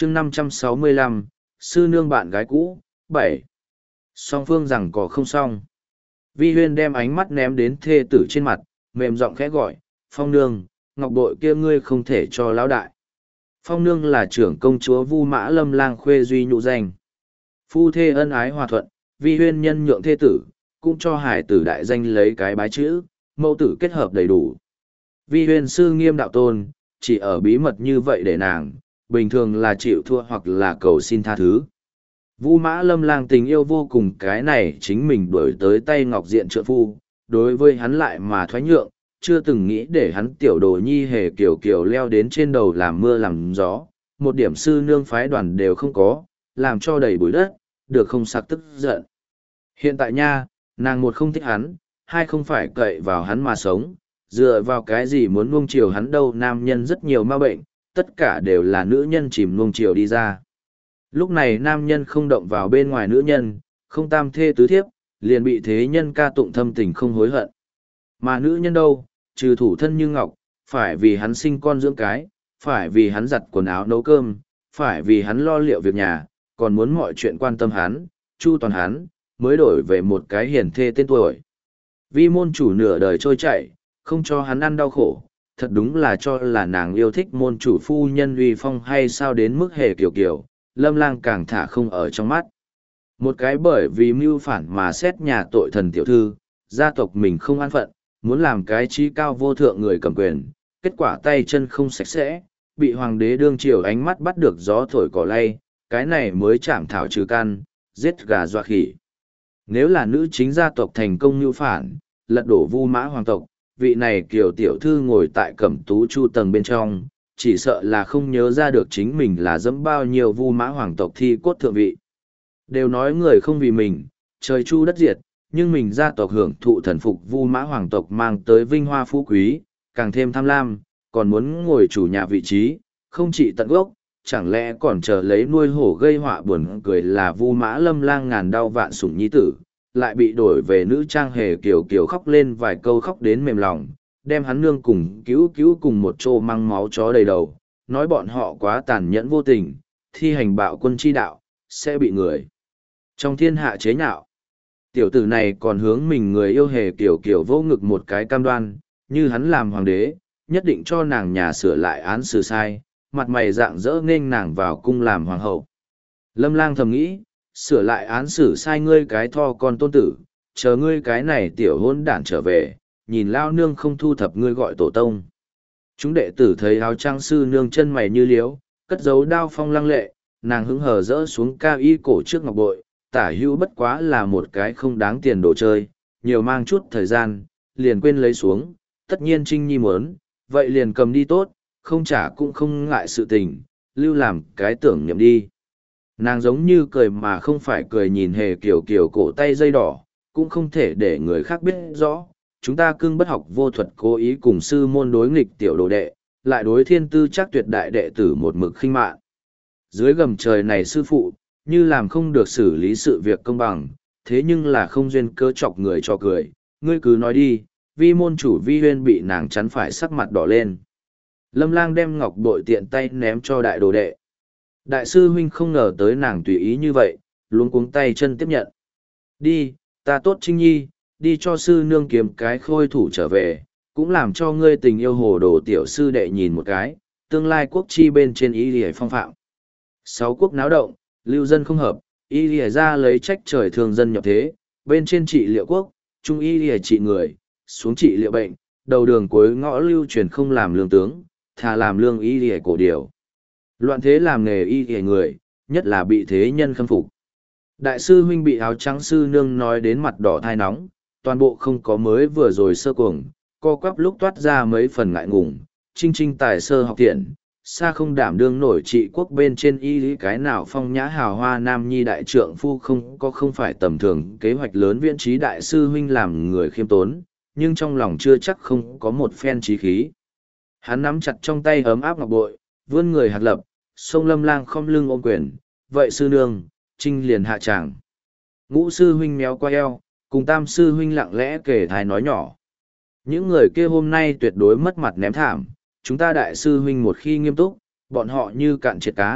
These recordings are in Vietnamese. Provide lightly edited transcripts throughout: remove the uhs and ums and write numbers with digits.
chương 565, sư nương bạn gái cũ, 7. Song phương rằng có không xong. Vi Huyên đem ánh mắt ném đến thê tử trên mặt, mềm giọng khẽ gọi, Phong nương, ngọc bội kia ngươi không thể cho lão đại. Phong nương là trưởng công chúa Vu Mã Lâm lang khuê duy nhụ danh. Phu thê ân ái hòa thuận, Vi Huyên nhân nhượng thê tử, cũng cho hải tử đại danh lấy cái bái chữ, mẫu tử kết hợp đầy đủ. Vi Huyên sư nghiêm đạo tôn, chỉ ở bí mật như vậy để nàng, bình thường là chịu thua hoặc là cầu xin tha thứ. Vu Mã Lâm lang tình yêu vô cùng, cái này chính mình đuổi tới tay ngọc diện trượng phu, đối với hắn lại mà thoái nhượng, chưa từng nghĩ để hắn tiểu đồ nhi hề kiểu kiểu leo đến trên đầu làm mưa làm gió, một điểm sư nương phái đoàn đều không có, làm cho đầy bụi đất, được không sặc tức giận. Hiện tại nha, nàng một không thích hắn, hai không phải cậy vào hắn mà sống, dựa vào cái gì muốn nuông chiều hắn đâu, nam nhân rất nhiều ma bệnh, tất cả đều là nữ nhân chìm nuông chiều đi ra. Lúc này nam nhân không động vào bên ngoài nữ nhân, không tam thê tứ thiếp, liền bị thế nhân ca tụng thâm tình không hối hận. Mà nữ nhân đâu, trừ thủ thân như ngọc, phải vì hắn sinh con dưỡng cái, phải vì hắn giặt quần áo nấu cơm, phải vì hắn lo liệu việc nhà, còn muốn mọi chuyện quan tâm hắn, chu toàn hắn, mới đổi về một cái hiền thê tên tuổi. Vi môn chủ nửa đời trôi chảy, không cho hắn ăn đau khổ, thật đúng là cho là nàng yêu thích môn chủ phu nhân uy phong hay sao đến mức hề kiểu kiểu, Lâm lang càng thả không ở trong mắt. Một cái bởi vì mưu phản mà xét nhà tội thần tiểu thư, gia tộc mình không an phận, muốn làm cái trí cao vô thượng người cầm quyền, kết quả tay chân không sạch sẽ, bị hoàng đế đương triều ánh mắt bắt được gió thổi cỏ lay, cái này mới chạm thảo trừ căn, giết gà dọa khỉ. Nếu là nữ chính gia tộc thành công mưu phản, lật đổ Vu Mã hoàng tộc, vị này kiều tiểu thư ngồi tại cẩm tú chu tầng bên trong, chỉ sợ là không nhớ ra được chính mình là dẫm bao nhiêu Vu Mã hoàng tộc thi cốt thượng vị. Đều nói người không vì mình, trời chu đất diệt, nhưng mình gia tộc hưởng thụ thần phục Vu Mã hoàng tộc mang tới vinh hoa phú quý, càng thêm tham lam, còn muốn ngồi chủ nhà vị trí, không chỉ tận gốc, chẳng lẽ còn chờ lấy nuôi hổ gây họa buồn cười là Vu Mã Lâm lang ngàn đau vạn sủng nhi tử, lại bị đổi về nữ trang hề kiểu kiểu khóc lên vài câu khóc đến mềm lòng, đem hắn nương cùng cứu cứu cùng một chỗ mang máu chó đầy đầu, nói bọn họ quá tàn nhẫn vô tình, thi hành bạo quân chi đạo, sẽ bị người trong thiên hạ chế nhạo. Tiểu tử này còn hướng mình người yêu hề kiểu kiểu vô ngực một cái cam đoan, như hắn làm hoàng đế, nhất định cho nàng nhà sửa lại án xử sai, mặt mày dạng dỡ nghênh nàng vào cung làm hoàng hậu. Lâm lang thầm nghĩ, sửa lại án xử sai ngươi cái tho con tôn tử, chờ ngươi cái này tiểu hôn đản trở về, nhìn lao nương không thu thập ngươi gọi tổ tông. Chúng đệ tử thấy áo trang sư nương chân mày như liếu, cất giấu đao phong lăng lệ, nàng hứng hờ rỡ xuống cao y cổ trước ngọc bội, tả hữu bất quá là một cái không đáng tiền đồ chơi, nhiều mang chút thời gian, liền quên lấy xuống, tất nhiên Trinh Nhi muốn, vậy liền cầm đi tốt, không trả cũng không ngại sự tình, lưu làm cái tưởng niệm đi. Nàng giống như cười mà không phải cười, nhìn hề kiểu kiểu cổ tay dây đỏ, cũng không thể để người khác biết rõ. Chúng ta cưng bất học vô thuật cố ý cùng sư môn đối nghịch tiểu đồ đệ, lại đối thiên tư chắc tuyệt đại đệ tử một mực khinh mạn. Dưới gầm trời này sư phụ, như làm không được xử lý sự việc công bằng, thế nhưng là không duyên cơ chọc người cho cười. Ngươi cứ nói đi, vi môn chủ Vi Huyên bị nàng chắn phải sắc mặt đỏ lên. Lâm lang đem ngọc bội tiện tay ném cho đại đồ đệ. Đại sư huynh không ngờ tới nàng tùy ý như vậy, luống cuống tay chân tiếp nhận. Đi, ta tốt Trinh Nhi, đi cho sư nương kiếm cái khôi thủ trở về, cũng làm cho ngươi tình yêu hồ đồ tiểu sư đệ nhìn một cái, tương lai quốc chi bên trên ý lìa phong phạm. Sáu quốc náo động, lưu dân không hợp, ý lìa ra lấy trách trời thường dân nhập thế, bên trên trị liệu quốc, trung ý lìa trị người, xuống trị liệu bệnh, đầu đường cuối ngõ lưu truyền không làm lương tướng, thà làm lương ý lìa cổ điều. Loạn thế làm nghề y hề người, nhất là bị thế nhân khâm phục. Đại sư huynh bị áo trắng sư nương nói đến mặt đỏ thai nóng, toàn bộ không có mới vừa rồi sơ cuồng, co quắp lúc toát ra mấy phần ngại ngùng, trinh tài sơ học tiện, xa không đảm đương nổi trị quốc bên trên y lý cái nào phong nhã hào hoa nam nhi đại trượng phu không phải tầm thường kế hoạch lớn viễn trí đại sư huynh làm người khiêm tốn, nhưng trong lòng chưa chắc không có một phen trí khí. Hắn nắm chặt trong tay ấm áp ngọc bội, vươn người hạt lập, sông Lâm lang không lưng ôm quyền, vậy sư nương, Trinh liền hạ tràng. Ngũ sư huynh méo qua eo, cùng tam sư huynh lặng lẽ kể thai nói nhỏ. Những người kia hôm nay tuyệt đối mất mặt ném thảm, chúng ta đại sư huynh một khi nghiêm túc, bọn họ như cạn triệt cá,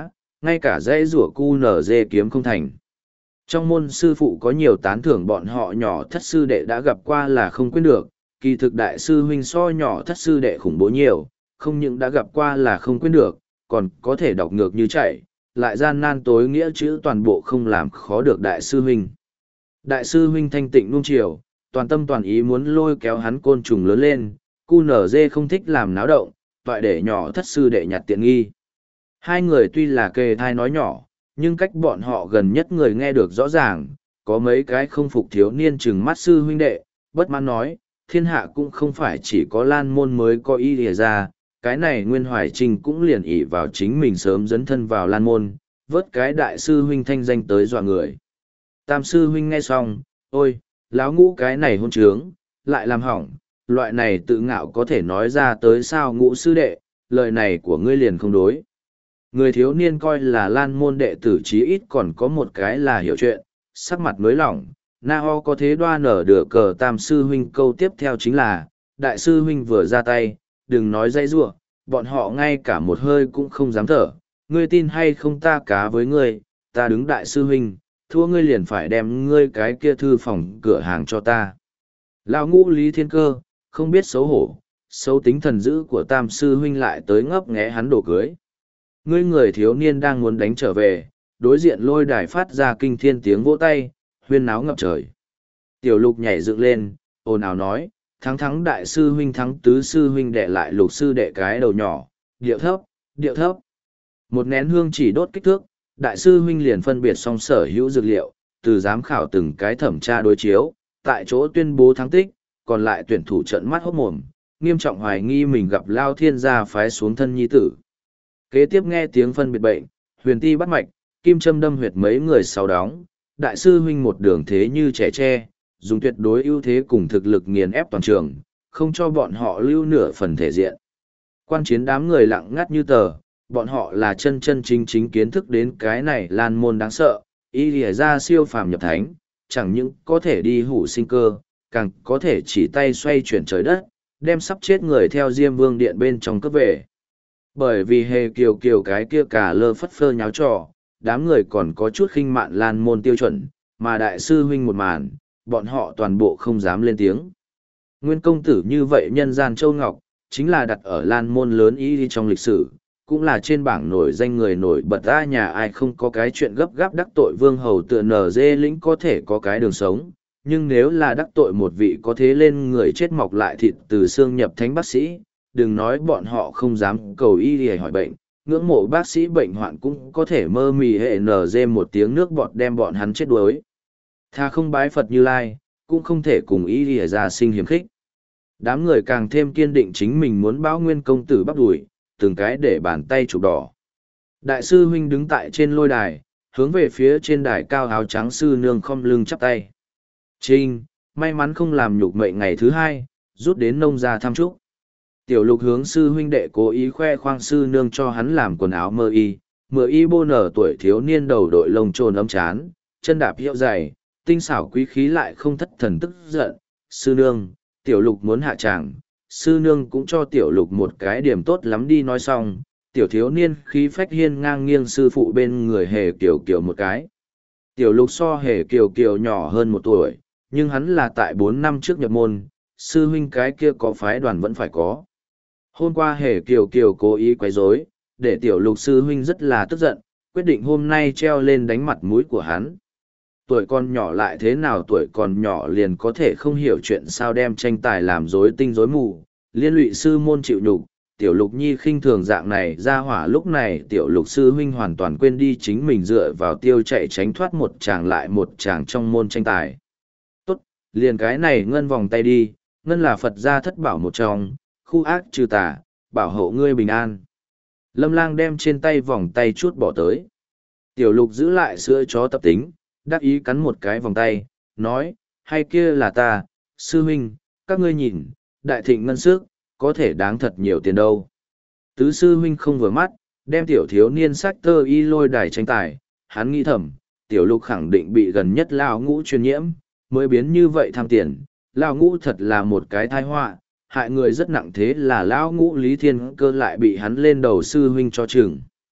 ngay cả dãy rủa cu nở dê kiếm không thành. Trong môn sư phụ có nhiều tán thưởng bọn họ nhỏ thất sư đệ đã gặp qua là không quên được, kỳ thực đại sư huynh so nhỏ thất sư đệ khủng bố nhiều, không những đã gặp qua là không quên được, còn có thể đọc ngược như chạy, lại gian nan tối nghĩa chữ toàn bộ không làm khó được đại sư huynh. Đại sư huynh thanh tịnh nuông chiều, toàn tâm toàn ý muốn lôi kéo hắn côn trùng lớn lên, cu nở dê không thích làm náo động, toại để nhỏ thất sư đệ nhặt tiện nghi. Hai người tuy là kề thai nói nhỏ, nhưng cách bọn họ gần nhất người nghe được rõ ràng, có mấy cái không phục thiếu niên chừng mắt sư huynh đệ, bất mãn nói, thiên hạ cũng không phải chỉ có Lan Môn mới có ý lìa ra, cái này Nguyên Hoài Trinh cũng liền ỷ vào chính mình sớm dấn thân vào Lan Môn, vớt cái đại sư huynh thanh danh tới dọa người. Tam sư huynh nghe xong, ôi, láo ngũ cái này hôn trướng, lại làm hỏng, loại này tự ngạo có thể nói ra tới sao ngũ sư đệ, lời này của ngươi liền không đối. Người thiếu niên coi là Lan Môn đệ tử chí ít còn có một cái là hiểu chuyện, sắc mặt nới lỏng, na ho có thế đoa nở được cờ tam sư huynh câu tiếp theo chính là, đại sư huynh vừa ra tay, đừng nói dây rủa, bọn họ ngay cả một hơi cũng không dám thở, ngươi tin hay không ta cá với ngươi, ta đứng đại sư huynh, thua ngươi liền phải đem ngươi cái kia thư phòng cửa hàng cho ta. Lão ngũ Lý Thiên Cơ, không biết xấu hổ, xấu tính thần dữ của tam sư huynh lại tới ngấp nghé hắn đổ cưới. Ngươi người thiếu niên đang muốn đánh trở về, đối diện lôi đài phát ra kinh thiên tiếng vỗ tay, huyên náo ngập trời. Tiểu lục nhảy dựng lên, ồn ào nói, thắng đại sư huynh thắng tứ sư huynh đệ lại lục sư đệ cái đầu nhỏ, điệu thấp, điệu thấp. Một nén hương chỉ đốt kích thước, đại sư huynh liền phân biệt xong sở hữu dược liệu, từ giám khảo từng cái thẩm tra đối chiếu, tại chỗ tuyên bố thắng tích, còn lại tuyển thủ trận mắt hốt mồm, nghiêm trọng hoài nghi mình gặp Lao Thiên gia phái xuống thân nhi tử. Kế tiếp nghe tiếng phân biệt bệnh, huyền ti bắt mạch, kim châm đâm huyệt mấy người sau đóng, đại sư huynh một đường thế như trẻ tre, dùng tuyệt đối ưu thế cùng thực lực nghiền ép toàn trường, không cho bọn họ lưu nửa phần thể diện. Quan chiến đám người lặng ngắt như tờ, bọn họ là chân chân chính chính kiến thức đến cái này Lan Môn đáng sợ, y lìa ra siêu phàm nhập thánh, chẳng những có thể đi hủ sinh cơ, càng có thể chỉ tay xoay chuyển trời đất, đem sắp chết người theo Diêm Vương Điện bên trong cướp về. Bởi vì hề kiều kiều cái kia cả lơ phất phơ nháo trò, đám người còn có chút khinh mạn Lan Môn tiêu chuẩn, mà đại sư huynh một màn, bọn họ toàn bộ không dám lên tiếng. Nguyên công tử như vậy nhân gian châu ngọc, chính là đặt ở Lan Môn lớn ý trong lịch sử, cũng là trên bảng nổi danh người nổi bật ra nhà ai không có cái chuyện gấp gáp đắc tội vương hầu tựa nở dê lĩnh có thể có cái đường sống, nhưng nếu là đắc tội một vị có thế lên người chết mọc lại thịt từ xương nhập thánh bác sĩ, đừng nói bọn họ không dám cầu y để hỏi bệnh, ngưỡng mộ bác sĩ bệnh hoạn cũng có thể mơ mì hệ nở dê một tiếng nước bọt đem bọn hắn chết đuối. Tha không bái Phật Như Lai, cũng không thể cùng y để ra sinh hiểm khích. Đám người càng thêm kiên định chính mình muốn báo nguyên công tử bắp đuổi, từng cái để bàn tay chụp đỏ. Đại sư huynh đứng tại trên lôi đài, hướng về phía trên đài cao áo trắng sư nương khom lưng chắp tay. Trinh, may mắn không làm nhục mệnh ngày thứ hai, rút đến nông gia thăm chúc. Tiểu lục hướng sư huynh đệ cố ý khoe khoang sư nương cho hắn làm quần áo mưa y bô nở tuổi thiếu niên đầu đội lông trồn ấm chán, chân đạp hiệu dày, tinh xảo quý khí lại không thất thần tức giận. Sư nương, tiểu lục muốn hạ tràng, sư nương cũng cho tiểu lục một cái điểm tốt lắm đi nói xong, tiểu thiếu niên khí phách hiên ngang nghiêng sư phụ bên người hề kiều kiều một cái. Tiểu lục so hề kiều kiều nhỏ hơn một tuổi, nhưng hắn là tại 4 năm trước nhập môn, sư huynh cái kia có phái đoàn vẫn phải có. Hôm qua hề kiều kiều cố ý quấy rối, để tiểu lục sư huynh rất là tức giận, quyết định hôm nay treo lên đánh mặt mũi của hắn. Tuổi còn nhỏ lại thế nào, tuổi còn nhỏ liền có thể không hiểu chuyện sao đem tranh tài làm rối tinh rối mù, liên lụy sư môn chịu nhục. Tiểu lục nhi khinh thường dạng này ra hỏa, lúc này tiểu lục sư huynh hoàn toàn quên đi chính mình dựa vào tiêu chạy tránh thoát một chàng lại một chàng trong môn tranh tài. Tốt, liền cái này ngân vòng tay đi, ngân là Phật gia thất bảo một trong, khu ác trừ tà, bảo hộ ngươi bình an. Lâm Lang đem trên tay vòng tay chút bỏ tới. Tiểu lục giữ lại sữa chó tập tính, đắc ý cắn một cái vòng tay, nói, hay kia là ta, sư huynh, các ngươi nhìn, đại thịnh ngân sức, có thể đáng thật nhiều tiền đâu. Tứ sư huynh không vừa mắt, đem tiểu thiếu niên sắc tơ y lôi đài tranh tài, hắn nghĩ thầm, tiểu lục khẳng định bị gần nhất lao ngũ truyền nhiễm, mới biến như vậy tham tiền, lao ngũ thật là một cái tai họa, hại người rất nặng, thế là lao ngũ Lý Thiên Cơ lại bị hắn lên đầu sư huynh cho chừng.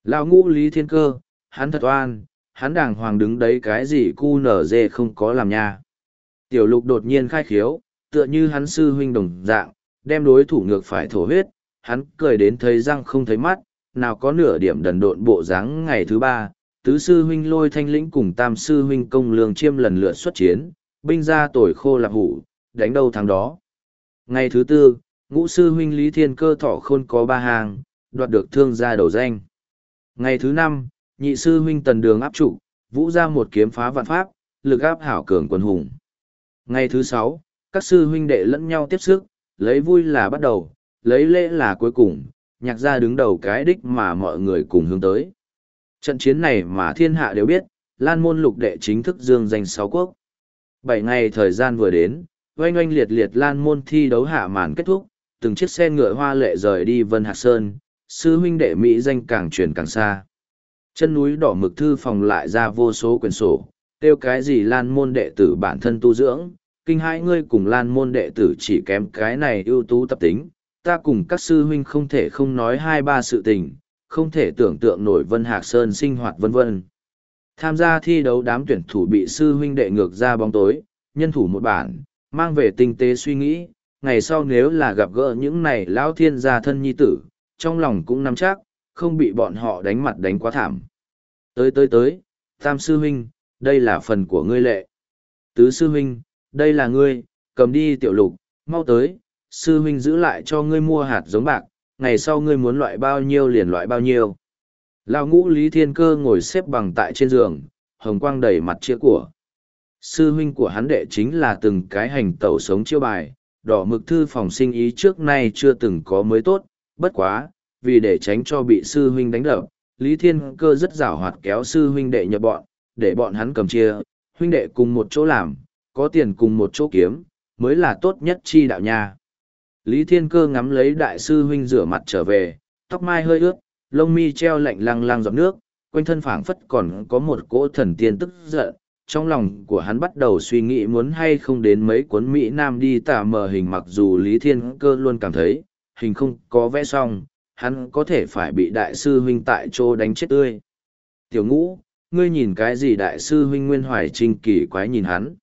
Lão ngũ Lý Thiên Cơ, hắn thật oan, hắn đàng hoàng đứng đấy cái gì cu nở dê không có làm nha. Tiểu lục đột nhiên khai khiếu, tựa như hắn sư huynh đồng dạng, đem đối thủ ngược phải thổ huyết, hắn cười đến thấy răng không thấy mắt, nào có nửa điểm đần độn bộ dáng. Ngày thứ ba, tứ sư huynh Lôi Thanh Lĩnh cùng tam sư huynh Công Lương Chiêm lần lượt xuất chiến, binh ra tồi khô lạp hủ, đánh đâu thắng đó. Ngày thứ tư, ngũ sư huynh Lý Thiên Cơ Thọ Khôn có 3 hàng, đoạt được thương gia đầu danh. Ngày thứ năm, nhị sư huynh Tần Đường áp trụ, vũ ra một kiếm phá vạn pháp, lực áp hảo cường quần hùng. Ngày thứ sáu, các sư huynh đệ lẫn nhau tiếp sức, lấy vui là bắt đầu, lấy lễ là cuối cùng, nhạc gia đứng đầu cái đích mà mọi người cùng hướng tới. Trận chiến này mà thiên hạ đều biết, Lan môn lục đệ chính thức dương danh 6 quốc. 7 ngày thời gian vừa đến, oanh oanh liệt liệt Lan môn thi đấu hạ màn kết thúc, từng chiếc xe ngựa hoa lệ rời đi Vân Hạc Sơn, sư huynh đệ Mỹ danh càng truyền càng xa. Chân núi đỏ mực thư phòng lại ra vô số quyển sổ, tiêu cái gì Lan môn đệ tử bản thân tu dưỡng, kinh hãi ngươi cùng Lan môn đệ tử chỉ kém cái này ưu tú tập tính, ta cùng các sư huynh không thể không nói 2-3 sự tình, không thể tưởng tượng nổi Vân Hạc Sơn sinh hoạt vân vân. Tham gia thi đấu đám tuyển thủ bị sư huynh đệ ngược ra bóng tối, nhân thủ một bản, mang về tinh tế suy nghĩ, ngày sau nếu là gặp gỡ những này lão thiên gia thân nhi tử, trong lòng cũng nắm chắc, không bị bọn họ đánh mặt đánh quá thảm. Tới, tam sư huynh, đây là phần của ngươi lệ. Tứ sư huynh, đây là ngươi, cầm đi tiểu lục, mau tới, sư huynh giữ lại cho ngươi mua hạt giống bạc, ngày sau ngươi muốn loại bao nhiêu liền loại bao nhiêu. Lão ngũ Lý Thiên Cơ ngồi xếp bằng tại trên giường, hồng quang đầy mặt chĩa của. Sư huynh của hắn đệ chính là từng cái hành tẩu sống chiêu bài, đỏ mực thư phòng sinh ý trước nay chưa từng có mới tốt, bất quá, vì để tránh cho bị sư huynh đánh đập, Lý Thiên Cơ rất giảo hoạt kéo sư huynh đệ nhập bọn, để bọn hắn cầm chia, huynh đệ cùng một chỗ làm, có tiền cùng một chỗ kiếm, mới là tốt nhất chi đạo nha. Lý Thiên Cơ ngắm lấy đại sư huynh rửa mặt trở về, tóc mai hơi ướt, lông mi treo lạnh lăng lăng giọt nước, quanh thân phảng phất còn có một cỗ thần tiên tức giận. Trong lòng của hắn bắt đầu suy nghĩ muốn hay không đến mấy cuốn Mỹ Nam đi tả mờ hình, mặc dù Lý Thiên Cơ luôn cảm thấy, hình không có vẽ xong, hắn có thể phải bị đại sư huynh tại chỗ đánh chết tươi. Tiểu ngũ, ngươi nhìn cái gì? Đại sư huynh Nguyên Hoài Trinh kỳ quái nhìn hắn.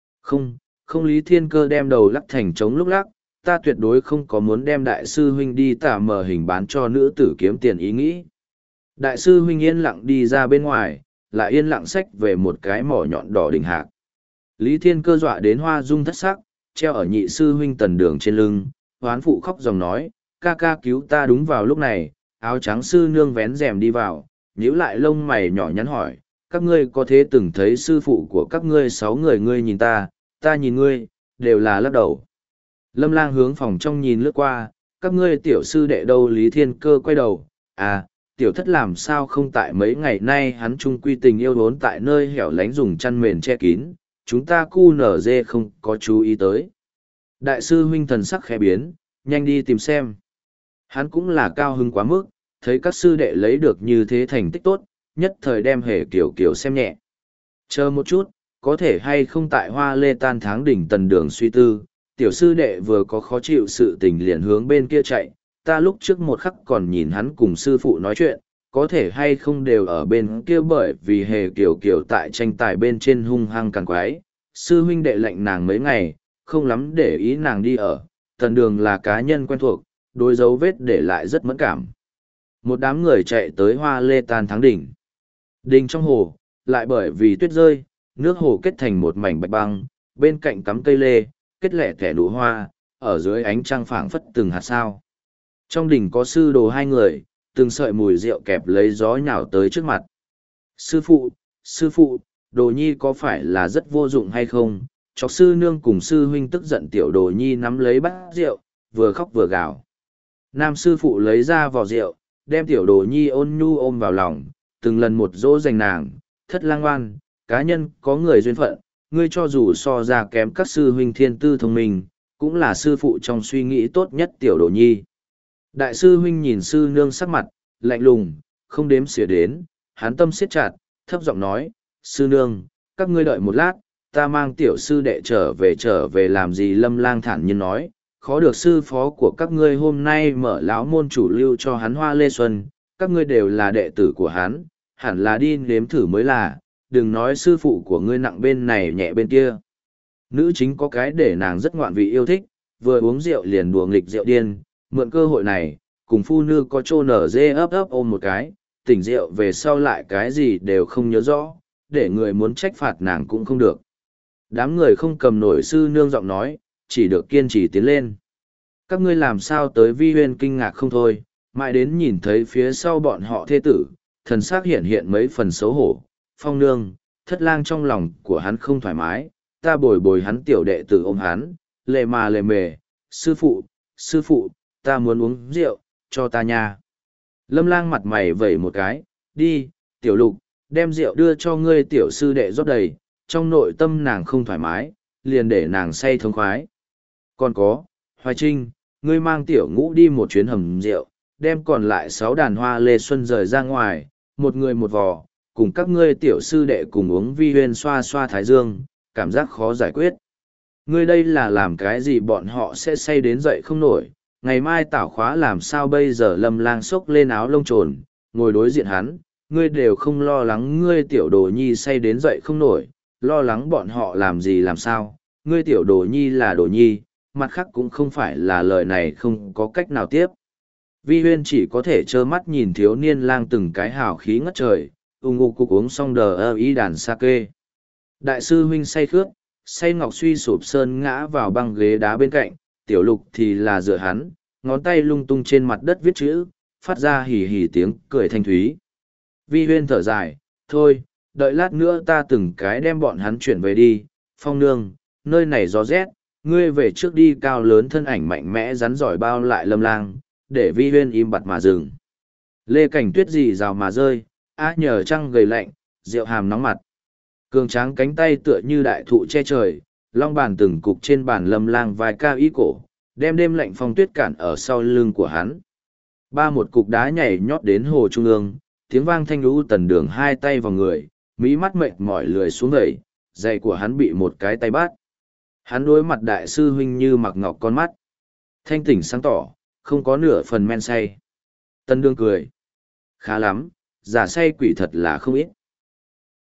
Không Lý Thiên Cơ đem đầu lắc thành trống lúc lắc, ta tuyệt đối không có muốn đem đại sư huynh đi tả mờ hình bán cho nữ tử kiếm tiền ý nghĩ. Đại sư huynh yên lặng đi ra bên ngoài, lại yên lặng xách về một cái mỏ nhọn đỏ đỉnh hạc. Lý Thiên Cơ dọa đến hoa dung thất sắc, treo ở nhị sư huynh Tần Đường trên lưng, hoán phụ khóc dòng nói, ca ca cứu ta. Đúng vào lúc này, áo trắng sư nương vén rèm đi vào, nhíu lại lông mày nhỏ nhắn hỏi, các ngươi có thế từng thấy sư phụ của các ngươi 6 người? Ngươi nhìn ta nhìn ngươi, đều là lắc đầu. Lâm Lang hướng phòng trong nhìn lướt qua, các ngươi tiểu sư đệ đâu? Lý Thiên Cơ quay đầu, tiểu thất làm sao không tại? Mấy ngày nay hắn trung quy tình yêu đốn tại nơi hẻo lánh dùng chăn mền che kín, chúng ta cu nở dê không có chú ý tới. Đại sư huynh thần sắc khẽ biến, nhanh đi tìm xem. Hắn cũng là cao hứng quá mức, thấy các sư đệ lấy được như thế thành tích tốt, nhất thời đem hề kiểu kiểu xem nhẹ. Chờ một chút, có thể hay không tại Hoa Lê Tan tháng đỉnh Tần Đường suy tư, tiểu sư đệ vừa có khó chịu sự tình liền hướng bên kia chạy, ta lúc trước một khắc còn nhìn hắn cùng sư phụ nói chuyện, có thể hay không đều ở bên kia, bởi vì hề kiểu kiểu tại tranh tài bên trên hung hăng càng quái, sư huynh đệ lệnh nàng mấy ngày, không lắm để ý nàng đi ở, Tần Đường là cá nhân quen thuộc, đối dấu vết để lại rất mẫn cảm. Một đám người chạy tới Hoa Lê Tan tháng đỉnh. Đỉnh trong hồ, lại bởi vì tuyết rơi, nước hồ kết thành một mảnh bạch băng, bên cạnh cắm cây lê, kết lẻ thẻ nụ hoa, ở dưới ánh trăng phảng phất từng hạt sao. Trong đỉnh có sư đồ 2 người, từng sợi mùi rượu kẹp lấy gió nhào tới trước mặt. Sư phụ, đồ nhi có phải là rất vô dụng hay không? Chọc sư nương cùng sư huynh tức giận, tiểu đồ nhi nắm lấy bát rượu, vừa khóc vừa gào. Nam sư phụ lấy ra vò rượu, đem tiểu đồ nhi ôn nhu ôm vào lòng, từng lần một dỗ dành nàng, thất lang oan, cá nhân có người duyên phận, ngươi cho dù so ra kém các sư huynh thiên tư thông minh, cũng là sư phụ trong suy nghĩ tốt nhất tiểu đồ nhi. Đại sư huynh nhìn sư nương sắc mặt, lạnh lùng, không đếm xỉa đến, hắn tâm siết chặt, thấp giọng nói, sư nương, các ngươi đợi một lát, ta mang tiểu sư đệ trở về làm gì? Lâm Lang thản nhiên nói, khó được sư phó của các ngươi hôm nay mở lão môn chủ lưu cho hắn Hoa Lê Xuân, các ngươi đều là đệ tử của hắn, hẳn là đi nếm thử mới là, đừng nói sư phụ của ngươi nặng bên này nhẹ bên kia. Nữ chính có cái để nàng rất ngoạn vị yêu thích, vừa uống rượu liền đùa nghịch rượu điên, mượn cơ hội này, cùng phu nư có trô nở dê ấp ấp ôm một cái, tỉnh rượu về sau lại cái gì đều không nhớ rõ, để người muốn trách phạt nàng cũng không được. Đám người không cầm nổi sư nương giọng nói, chỉ được kiên trì tiến lên. Các ngươi làm sao tới Vi Huyên kinh ngạc không thôi, mãi đến nhìn thấy phía sau bọn họ thê tử, thần sắc hiện hiện mấy phần xấu hổ. Phong nương, thất lang trong lòng của hắn không thoải mái, ta bồi bồi hắn tiểu đệ tử ôm hắn, lề mà lề mề, sư phụ, ta muốn uống rượu, cho ta nha. Lâm lang mặt mày vẩy một cái, đi, tiểu lục, đem rượu đưa cho ngươi tiểu sư đệ rót đầy, trong nội tâm nàng không thoải mái, liền để nàng say thống khoái. Còn có, Hoài Trinh, ngươi mang tiểu ngũ đi một chuyến hầm rượu, đem còn lại 6 đàn hoa lê xuân rời ra ngoài, một người một vò, cùng các ngươi tiểu sư đệ cùng uống vi huyên xoa xoa thái dương, cảm giác khó giải quyết. Ngươi đây là làm cái gì bọn họ sẽ say đến dậy không nổi, ngày mai tảo khóa làm sao bây giờ. Lâm lang xốc lên áo lông trồn, ngồi đối diện hắn, ngươi đều không lo lắng ngươi tiểu đồ nhi say đến dậy không nổi, lo lắng bọn họ làm gì làm sao, ngươi tiểu đồ nhi là đồ nhi, mặt khác cũng không phải là lời này không có cách nào tiếp. Vi huyên chỉ có thể trơ mắt nhìn thiếu niên lang từng cái hào khí ngất trời, ung ung cục uống xong đờ ơ ý đàn sake. Đại sư huynh say khướt, say ngọc suy sụp sơn ngã vào băng ghế đá bên cạnh, tiểu lục thì là dựa hắn, ngón tay lung tung trên mặt đất viết chữ, phát ra hì hì tiếng cười thanh thúy. Vi huyên thở dài, thôi, đợi lát nữa ta từng cái đem bọn hắn chuyển về đi. Phong nương, nơi này gió rét, ngươi về trước đi. Cao lớn thân ảnh mạnh mẽ rắn giỏi bao lại Lâm lang, để Vi huyên im bặt mà dừng. Lê cảnh tuyết rì rào mà rơi, á nhờ trăng gầy lạnh, rượu hàm nóng mặt. Cường tráng cánh tay tựa như đại thụ che trời, long bàn từng cục trên bàn Lâm lang vài cao ý cổ, đem đêm lạnh phong tuyết cản ở sau lưng của hắn. Ba một cục đá nhảy nhót đến hồ trung ương, tiếng vang thanh lũ tần đường hai tay vào người, mí mắt mệt mỏi lười xuống gầy, giày của hắn bị một cái tay bắt. Hắn đối mặt đại sư huynh như mặc ngọc con mắt. Thanh tỉnh sáng tỏ, không có nửa phần men say. Tân đương cười. Khá lắm, giả say quỷ thật là không ít.